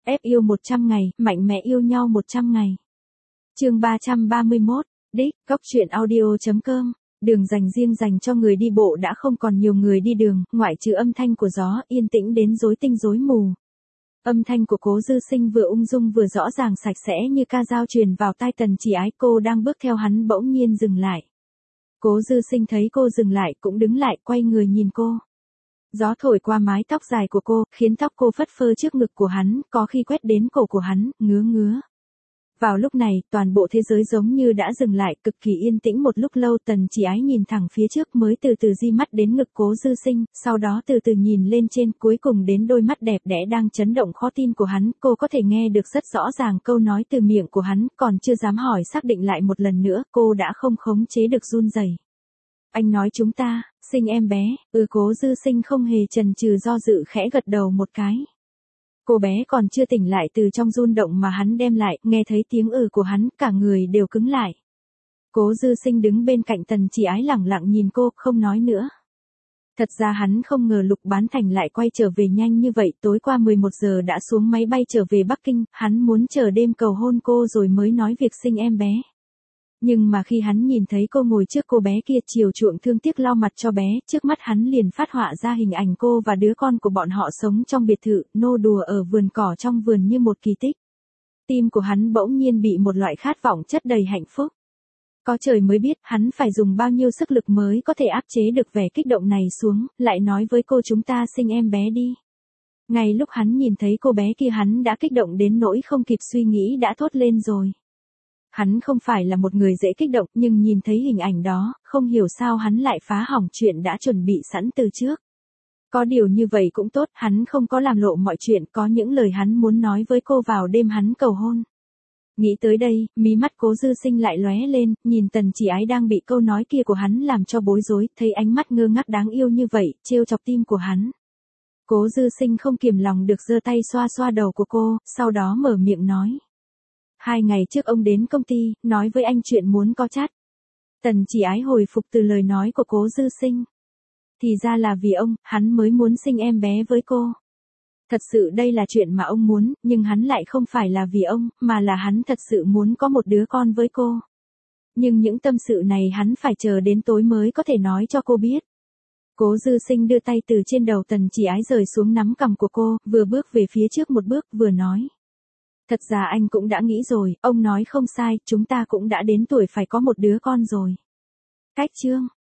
Ép yêu 100 ngày, mạnh mẽ yêu nhau 100 ngày. Chương 331, đích, góc truyện audio.com. Đường dành cho người đi bộ đã không còn nhiều người đi đường, ngoại trừ âm thanh của gió, yên tĩnh đến rối tinh rối mù. Âm thanh của Cố Dư Sinh vừa ung dung vừa rõ ràng sạch sẽ như ca dao truyền vào tai Tần Chỉ Ái. Cô đang bước theo hắn bỗng nhiên dừng lại. Cố Dư Sinh thấy cô dừng lại cũng đứng lại, quay người nhìn cô. Gió thổi qua mái tóc dài của cô, khiến tóc cô phất phơ trước ngực của hắn, có khi quét đến cổ của hắn, ngứa. Vào lúc này, toàn bộ thế giới giống như đã dừng lại, cực kỳ yên tĩnh một lúc lâu. Tần Chỉ Ái nhìn thẳng phía trước mới từ từ di mắt đến ngực Cố Dư Sinh, sau đó từ từ nhìn lên trên, cuối cùng đến đôi mắt đẹp đẽ đang chấn động khó tin của hắn. Cô có thể nghe được rất rõ ràng câu nói từ miệng của hắn, còn chưa dám hỏi xác định lại một lần nữa, cô đã không khống chế được run rẩy. Anh nói chúng ta, sinh em bé. Cố Dư Sinh không hề chần chừ do dự khẽ gật đầu một cái. Cô bé còn chưa tỉnh lại từ trong rung động mà hắn đem lại, nghe thấy tiếng của hắn, cả người đều cứng lại. Cố Dư Sinh đứng bên cạnh Tần Chỉ Ái lẳng lặng nhìn cô, không nói nữa. Thật ra hắn không ngờ Lục Bán Thành lại quay trở về nhanh như vậy, tối qua 11 giờ đã xuống máy bay trở về Bắc Kinh, hắn muốn chờ đêm cầu hôn cô rồi mới nói việc sinh em bé. Nhưng mà khi hắn nhìn thấy cô ngồi trước cô bé kia chiều chuộng thương tiếc lau mặt cho bé, trước mắt hắn liền phát họa ra hình ảnh cô và đứa con của bọn họ sống trong biệt thự, nô đùa ở vườn cỏ trong vườn như một kỳ tích. Tim của hắn bỗng nhiên bị một loại khát vọng chất đầy hạnh phúc. Có trời mới biết hắn phải dùng bao nhiêu sức lực mới có thể áp chế được vẻ kích động này xuống, lại nói với cô chúng ta sinh em bé đi. Ngay lúc hắn nhìn thấy cô bé kia hắn đã kích động đến nỗi không kịp suy nghĩ đã thốt lên rồi. Hắn không phải là một người dễ kích động, nhưng nhìn thấy hình ảnh đó, không hiểu sao hắn lại phá hỏng chuyện đã chuẩn bị sẵn từ trước. Có điều như vậy cũng tốt, hắn không có làm lộ mọi chuyện, có những lời hắn muốn nói với cô vào đêm hắn cầu hôn. Nghĩ tới đây, mí mắt Cố Dư Sinh lại lóe lên, nhìn Tần Chỉ Ái đang bị câu nói kia của hắn làm cho bối rối, thấy ánh mắt ngơ ngác đáng yêu như vậy, trêu chọc tim của hắn. Cố Dư Sinh không kiềm lòng được giơ tay xoa xoa đầu của cô, sau đó mở miệng nói. 2 ngày trước ông đến công ty, nói với anh chuyện muốn có chát. Tần Chỉ Ái hồi phục từ lời nói của Cố Dư Sinh. Thì ra là vì ông, hắn mới muốn sinh em bé với cô. Thật sự đây là chuyện mà ông muốn, nhưng hắn lại không phải là vì ông, mà là hắn thật sự muốn có một đứa con với cô. Nhưng những tâm sự này hắn phải chờ đến tối mới có thể nói cho cô biết. Cố Dư Sinh đưa tay từ trên đầu Tần Chỉ Ái rời xuống nắm cằm của cô, vừa bước về phía trước một bước, vừa nói. Thật ra anh cũng đã nghĩ rồi, ông nói không sai, chúng ta cũng đã đến tuổi phải có một đứa con rồi. Cách chương